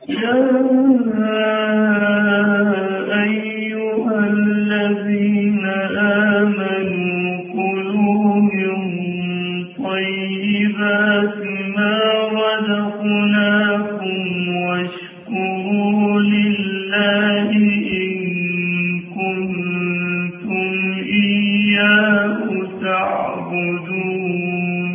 يا أيها الذين آمنوا كلوا من طيبات ما رزقناكم واشكروا لله إن كنتم إياه تعبدون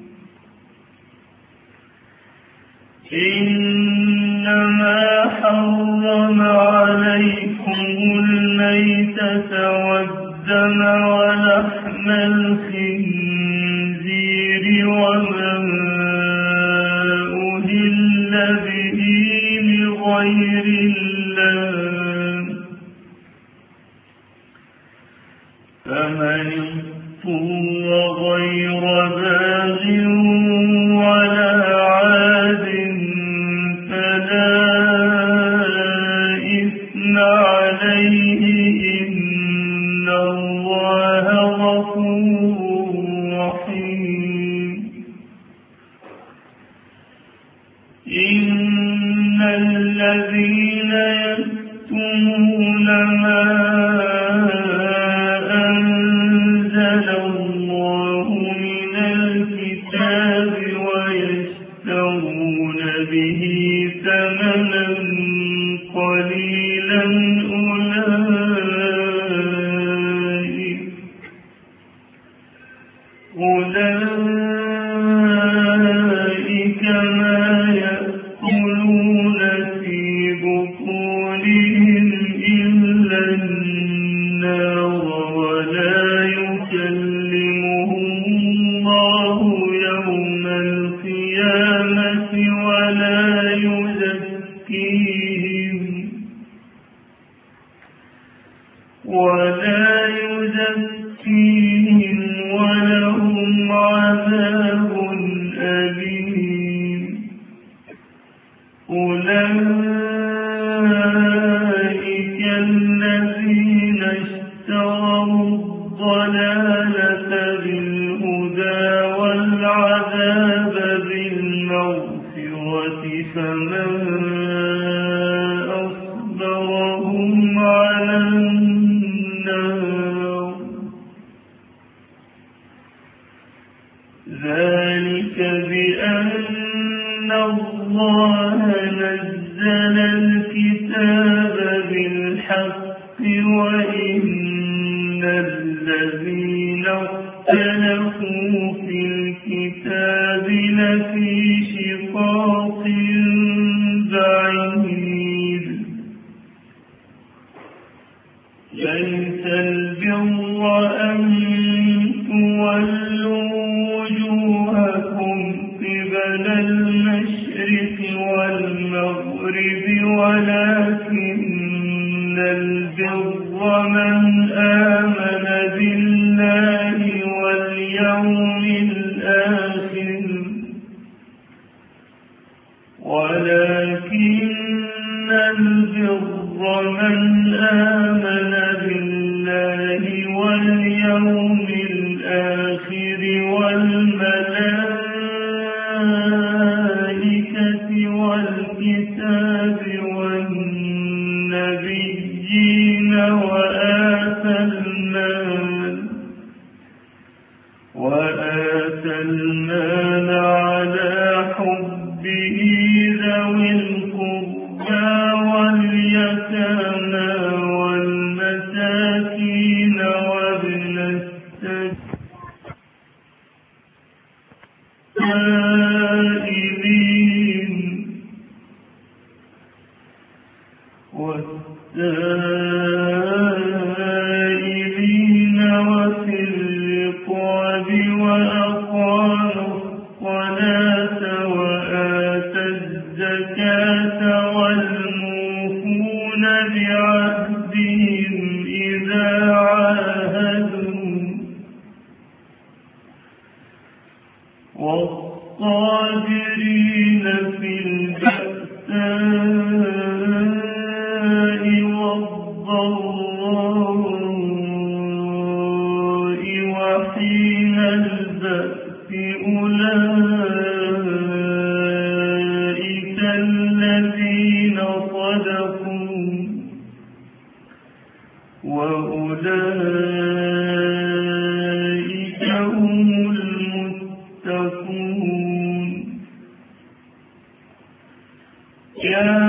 إنما حرم عليكم الميتة والدم ولحم الخنزير وما أهل به لغير الله فمن اضطر غير باغ ولا عاد فلا إثم عليه إن الله غفور رحيم إن الذين يكتمون ما أنزل الله من الكتاب ويشترون به ثمنا قليلا أولئك ما يأكلون في بطونهم إلا النار ولا يكلمهم الله يوم القيامة ولا يزكيهم ولهم عذاب أليم أولئك الذين اشتروا الضلالة بالهدى والعذاب بالمغفرة فمن أصبرهم على النار ذلك بأن الله نزل الكتاب بالحق وإن الذين اختلفوا في الكتاب لفي شقاق بعيد ليس البر أن تولوا وجوهكم قبل المشرق والمغرب ولكن البر من آمن بالله واليوم الآخر والملائكة والكتاب والنبيين وآتى المال على حبه ذوي القربى واليتامى والمساكين وابن السائلين وفي الرقاب وأقاموا الصلاة وآتى الزكاة والموفون بعهدهم إذا عاهدوا والصابرين في البأساء والضراء وحين البأس أولئك الذين يا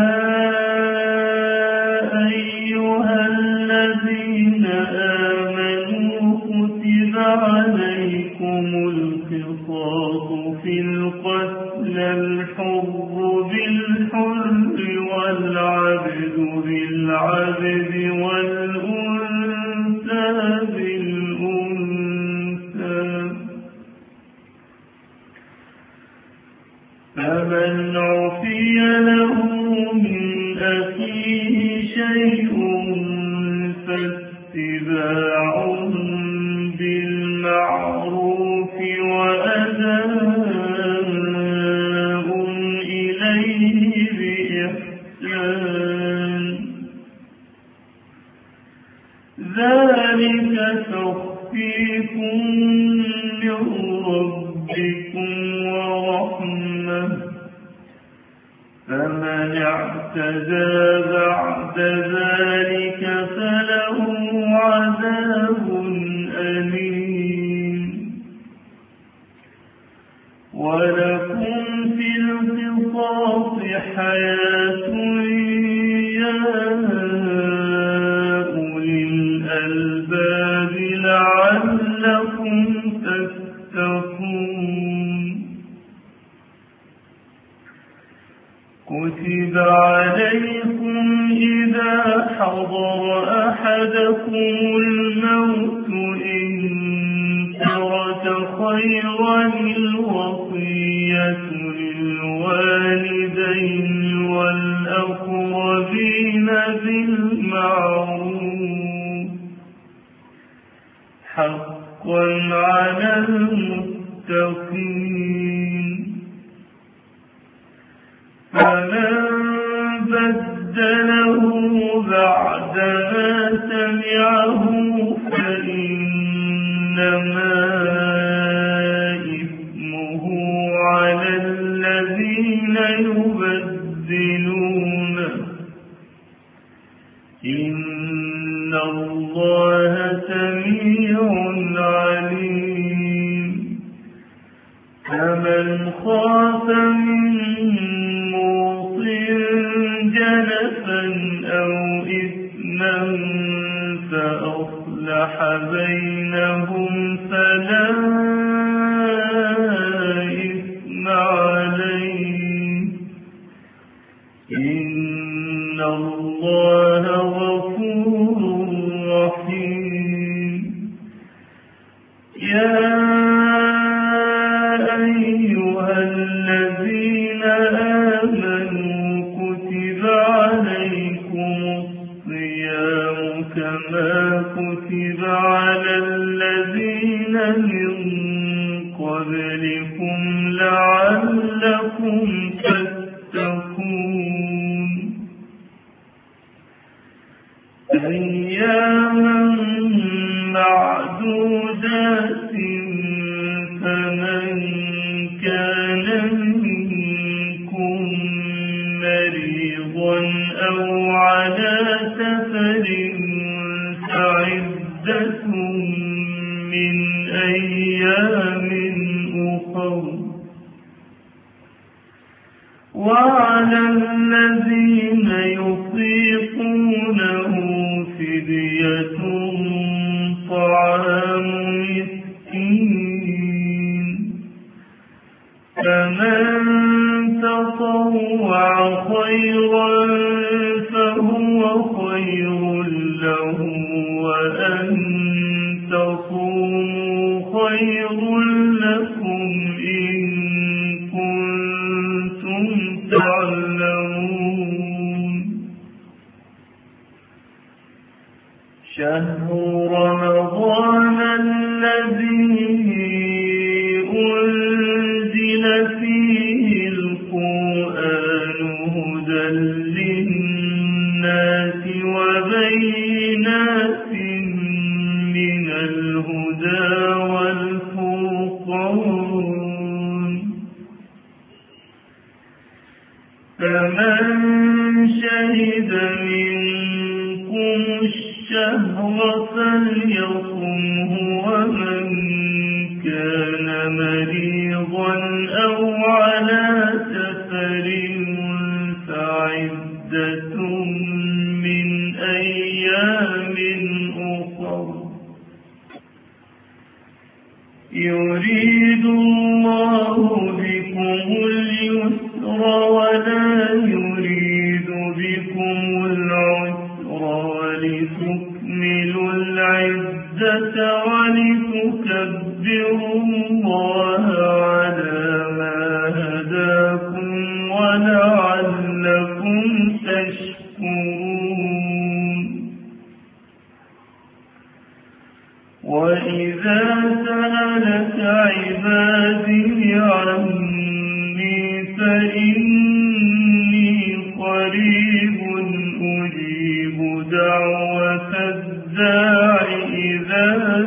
أيها الذين آمنوا كتب عليكم القصاص في القتل الحر بالحر والعبد بالعبد والأنثى بالأنثى فمن عفي له من أخيه شيء فاتباع بالمعروف وأداء إليه بإحسان ذلك تخفيف من ربكم ورحمة فمن اعتدى بعد ذلك فله عذاب أليم ولكم في القصاص حياة يا أولي الألباب لعلكم تتقون كتب عليكم إذا حضر أحدكم الموت إن ترك خيرا الوصية للوالدين والأقربين بالمعروف حقا على المتقين فمن بدله بعدما سمعه فإنما إثمه على الذين يبدلونه إن الله سميع عليم فمن خاف من موص جنفا أو إثما فأصلح بينهم فلا إثم عليه إن الله غفور رحيم يا أيها الذين آمنوا كتب عليكم الصيام كما كتب على الذين من قبلكم لعلكم تتقون أياما معدودات فمن كان منكم مريضا أو على سفر فعدة من أيام أخر وعلى الذين يطيقونه فدية طعام مسكين فمن تطوع خيرا فهو خير له وأن تصوموا خير لكم إن كنتم تعلمون شهر رمضان الذي أنزل فيه القرآن هدى للناس وبينات من الهدى والفرقان فمن شهد منكم الشهر فليصمه ومن كان مريضا أو على سفر فعدة هداكم ولعلكم تشكرون. وإذا سألك عبادي عني فإني قريب أجيب دعوة الداع إذا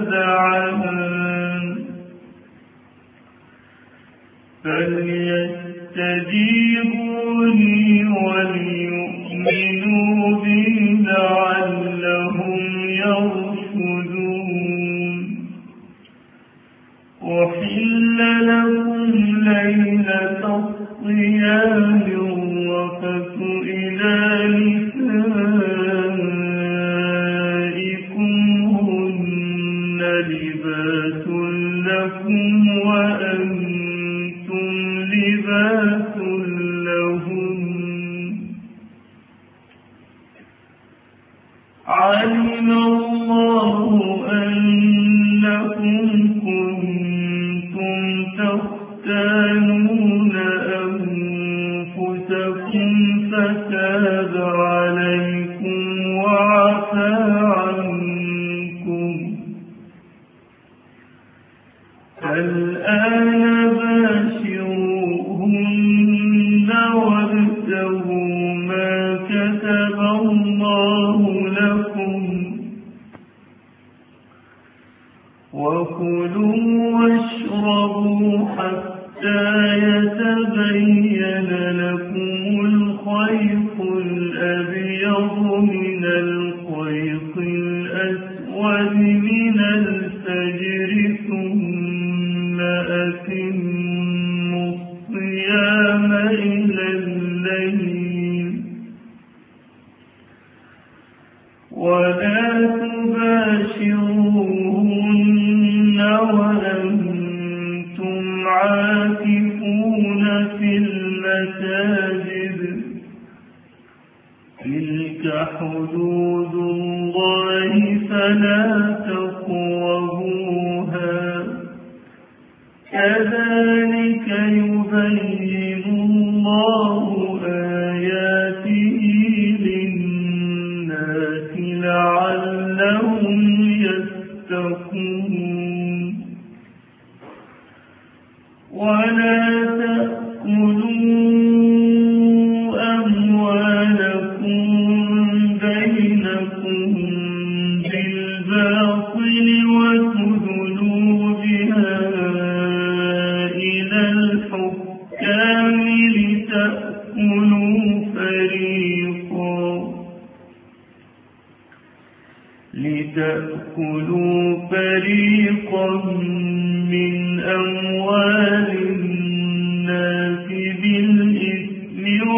دعان فليستجيبوا لي وليؤمنوا بي لعلهم يرشدون. أحل لكم ليلة الصيام الرفث إلى نسائكم هن لباس لكم وأنتم لباس لهم. علم الله أنكم كنتم تختانون أنفسكم فتاب عليكم وعفى عنكم. فالآن باشروهن وابتغوا ما كتب الله لكم وكلوا واشربوا حتى يتبين لكم الخيط الأبيض من الخيط الأسود من الفجر ثم أتموا الصيام إلى الليل ولا تباشروهن وأنتم عاكفون في المساجد. تلك حدود الله فلا تقربوها. كذلك يبين الله آياته للناس لعلهم يتقون. ولا تأكلوا أموالكم بينكم بالباطل وتدلوا بها إلى الحكام لتأكلوا فريقا من أموال الناس بالإثم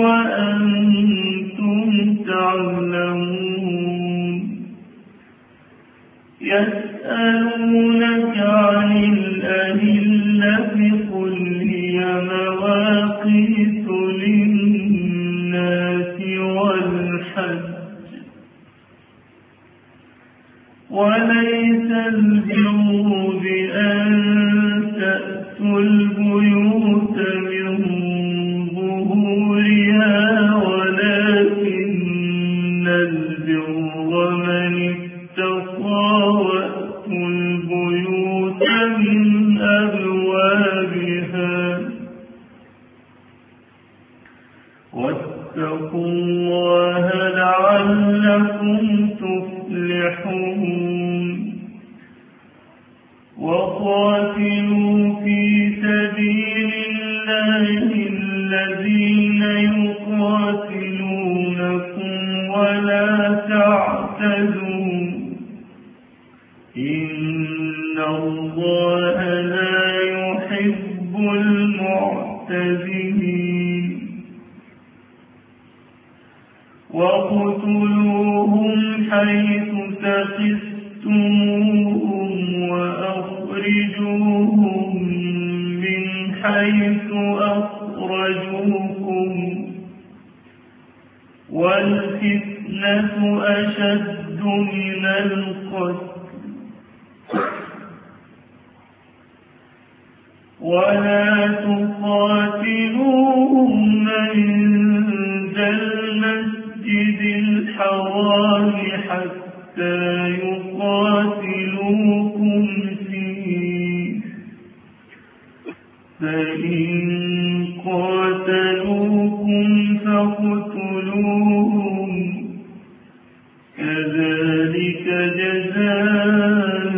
وأنتم تعلمون. يسألونك عن الأهلة قل هي مواقيت للناس والحج وليس البر بأن تأتوا البيوت من ظهورها ولكن البر من اتقى وأتوا البيوت من أبوابها واتقوا الله لعلكم تفلحون. وقاتلوا في سبيل الله الذين يقاتلونكم ولا تعتدوا إن الله لا يحب المعتدين. وقتلوهم حيث ثقفتموهم وأخرجوهم من حيث أخرجوكم والفتنة أشد من القتل ولا تقاتلوهم عند المسجد الحرام حتى يقاتلوكم فيه، فإن قاتلوكم فاقتلوهم، كذلك جزاء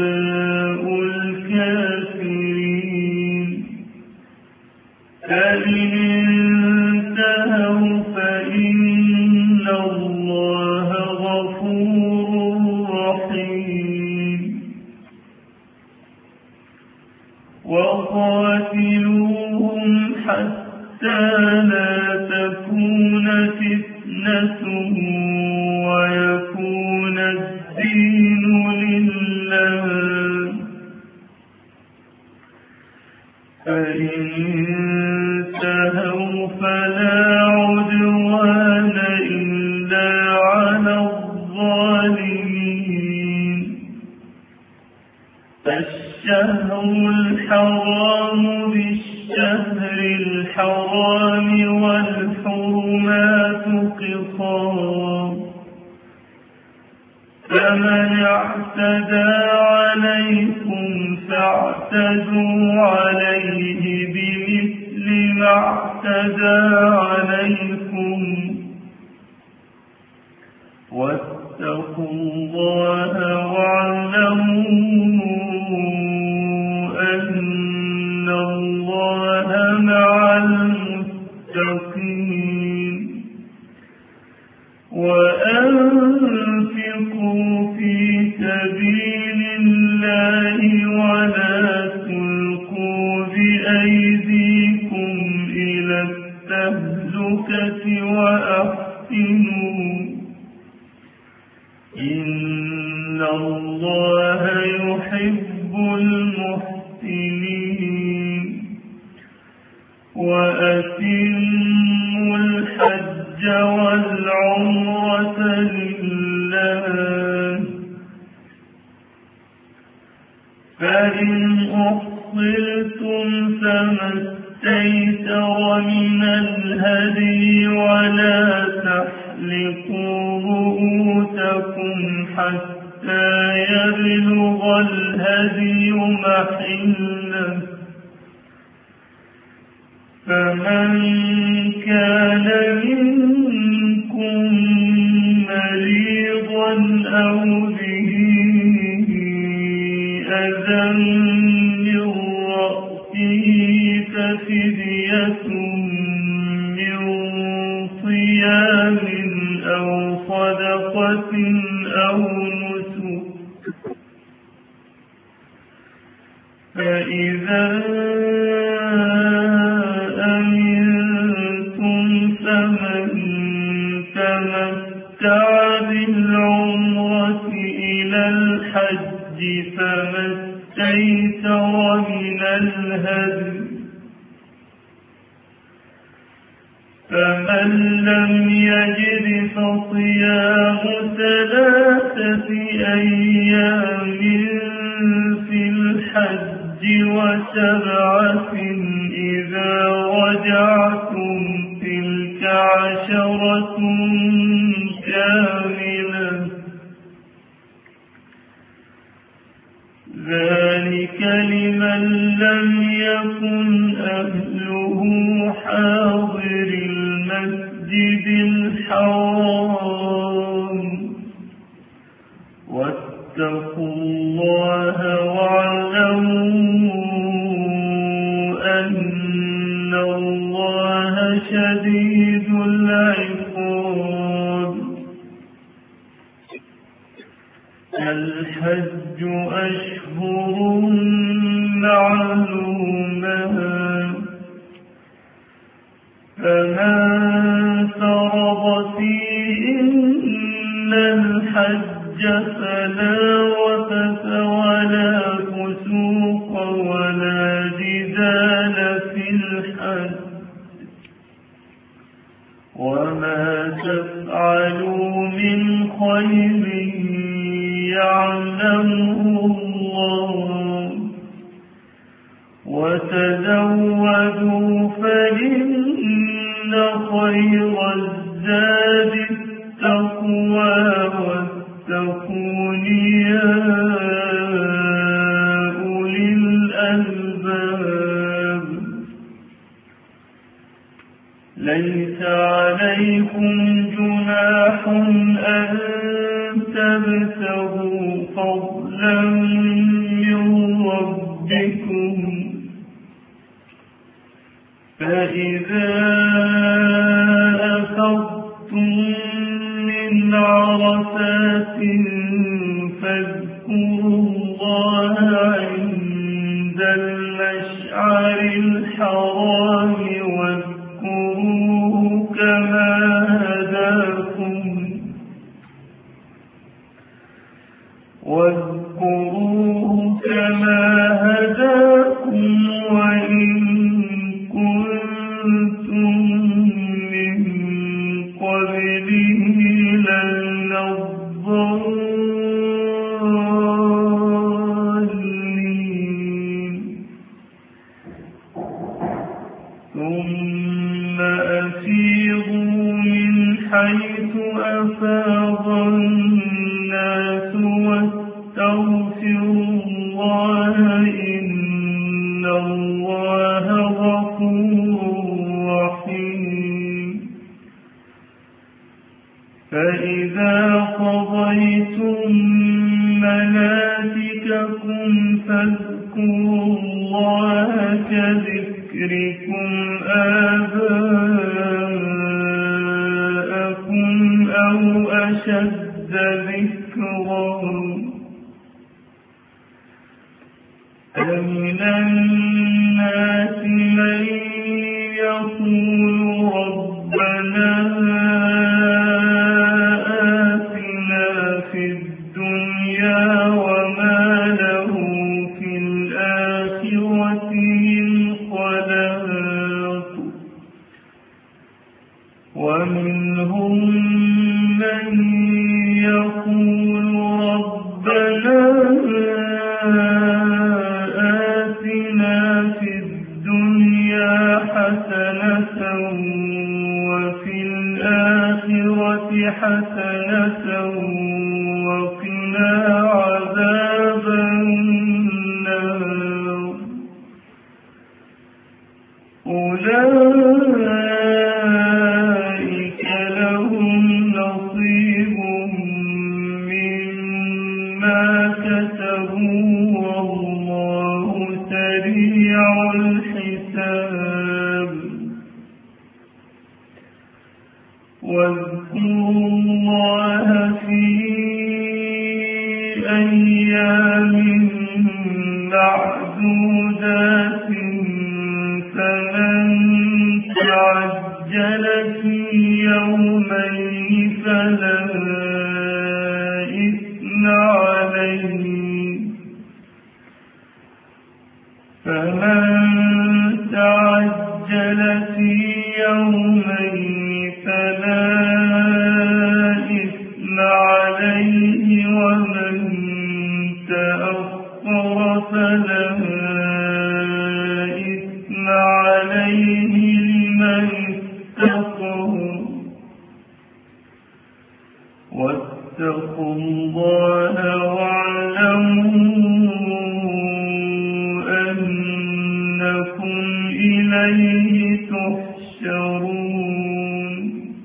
الكافرين. فإن انتهوا فإن الله غفور رحيم. وقاتلوهم حتى لا تكون فتنة ويكون الدين لله، فإن انتهوا فلا عدوان إلا على الظالمين. الشهر الحرام بالشهر الحرام والحرمات قصاص، فمن اعتدى عليكم فاعتدوا عليه بمثل ما اعتدى عليكم، واتقوا الله واعلموا أن الله مع المتقين. وأنفقوا في سبيل الله ولا تلقوا بأيديكم إلى التهلكة وأحسنوا، إن الله يحب المحسنين. وأتموا الحج والعمرة لله، فإن أحصرتم فما استيسر من الهدي، ولا تحلقوا رؤوسكم حتى يبلغ الهدي محله، فمن كان منكم مريضا أو به أذى من رأسه ففدية من صيام أو صدقة أو نسك، فإذا أمنتم فمن تمتع بالعمرة إلى الحج فما استيسر من الهدي، فمن لم يجد فصيام 3 أيام في الحج و7 إذا رجعتم، تلك 10 كاملة، ذلك لمن لم يكن أهله حاضر المسجد الحرام. واتقوا الله واعلموا أن الله شديد العقاب. الحج أشهر معلومات، فمن فرض فيهن الحج فلا رفث ولا فسوق ولا جدال في الحج، وما تفعلوا من خير يعلمه الله، وتزودوا فإن خير الزاد التقوى واتقون يا أولي الألباب. ليس عليكم جناح أن تبتغوا فضلا من ربكم، فإذا أفضتم من عرفات فاذكروا الله عند المشعر الحرام واذكروه كما هداكم وإن كنتم من قبله لمن الضالين. ثم أفيضوا من حيث أفاض الناس واستغفروا الله إن الله غفور رحيم. فإذا قضيتم مناسككم فاذكروا الله كذكركم آباءكم أو أشد ذكرا. فمن الناس من يقول ربنا آتنا في الدنيا وما له في الآخرة من خلاق. ومنهم من يقول ربنا آتنا في الدنيا حسنة وفي الآخرة حسنة وقنا عذاب النار. أولئك لهم نصيب مما كسبوا والله سريع الحساب. واذكروا الله في أيام معدودات فمن تعجل في يومين فلا إثم عليه. فمن تعجل في يومين فلا إثم عليه ومن تأخر فلا إثم عليه لمن اتقوا. واتقوا الله واعلموا أنكم إليه تحشرون.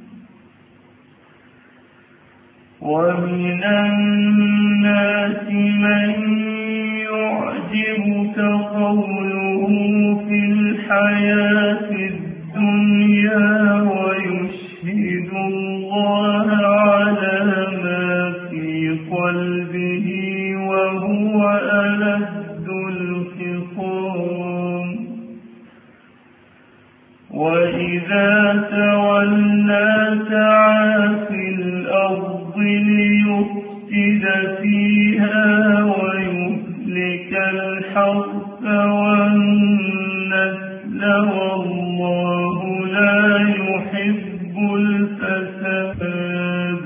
ومن الناس من يعجبك قوله في الحياة الدنيا ويشهد الله على ما في قلبه وهو ألد الخصام. وإذا تولى سعى في الأرض ليفسد فيها ويهلك الحرث والنسل والله لا يحب الفساد.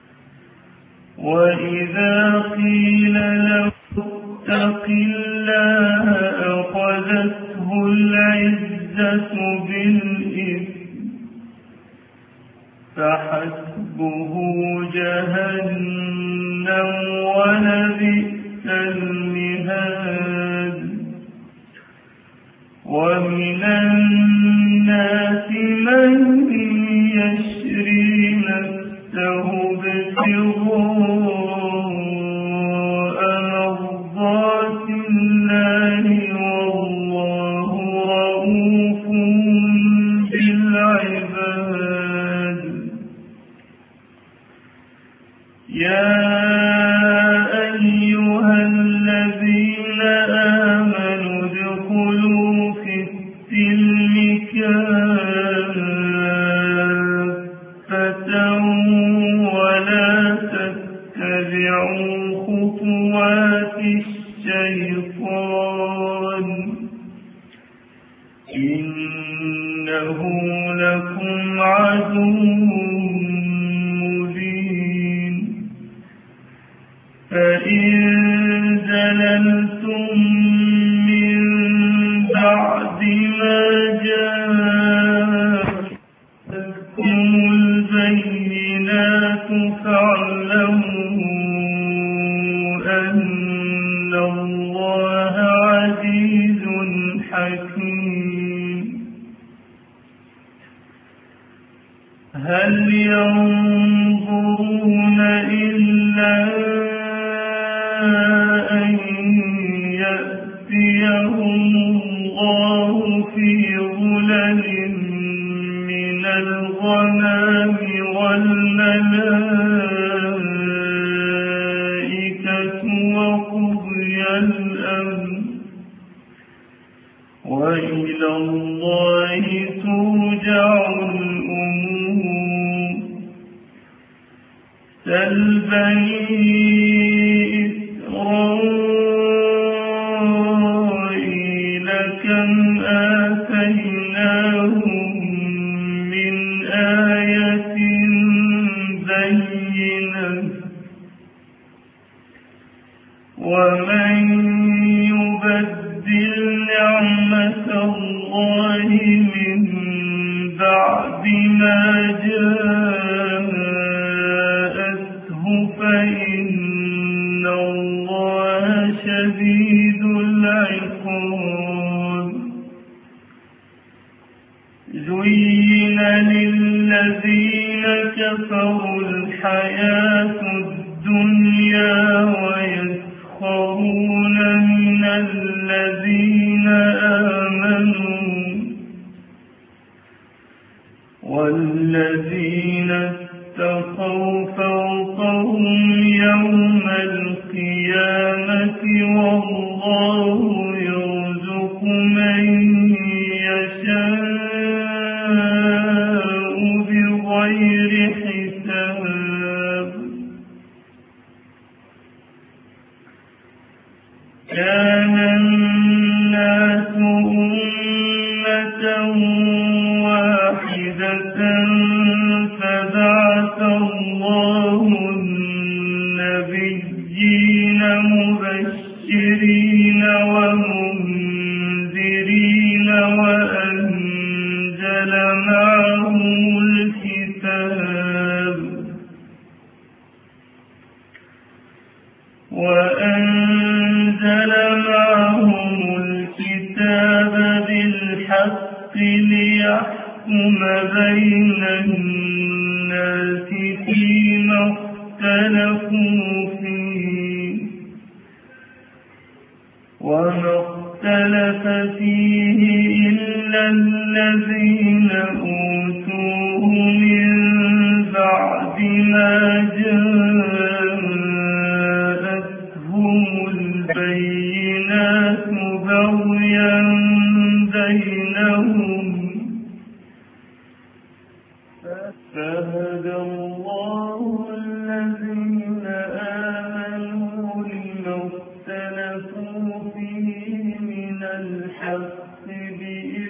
وإذا قيل له اتق الله العزة بالإثم فحسبه جهنم ولبئس المهاد ومن الناس من يشري نفسه ابتغاء مرضات الله والله رؤوف بالعباد يا أيها الذين آمنوا ادخلوا في السلم كافة ولا تتبعوا خطوات الشيطان إنه لكم عدو مبين فإن زللتم من بعد ما جاءتكم البينات فاعلموا أن الله عزيز حكيم هل ينظرون إلا أن يأتيهم الله في ظلل من الغمام والملائكة وقضي الأمر وإلى الله ترجع الأمور سل بني إسرائيل كم آتيناهم من آية بينة ومن يبدل نعمة الله من بعد ما جاءته فإن الله شديد العقاب زين للذين كفروا الحياة الدنيا ويسخرون من الذين آمنوا والذين اتقوا فوقهم يوم القيامة والله يرزق من يشاء بغير حساب كان الناس أمة واحدة فبعث الله النبيين مبشرين ومنذرين وأنزل معهم الكتاب بالحق ليحكم بين الناس فيما اختلفوا فيه وما اختلف فيه إلا الذين أوتوه من بعد ما جاءتهم البينات بغيا بينهم فهدى الله الذين آمنوا لما اختلفوا فيه من الحق بإذنه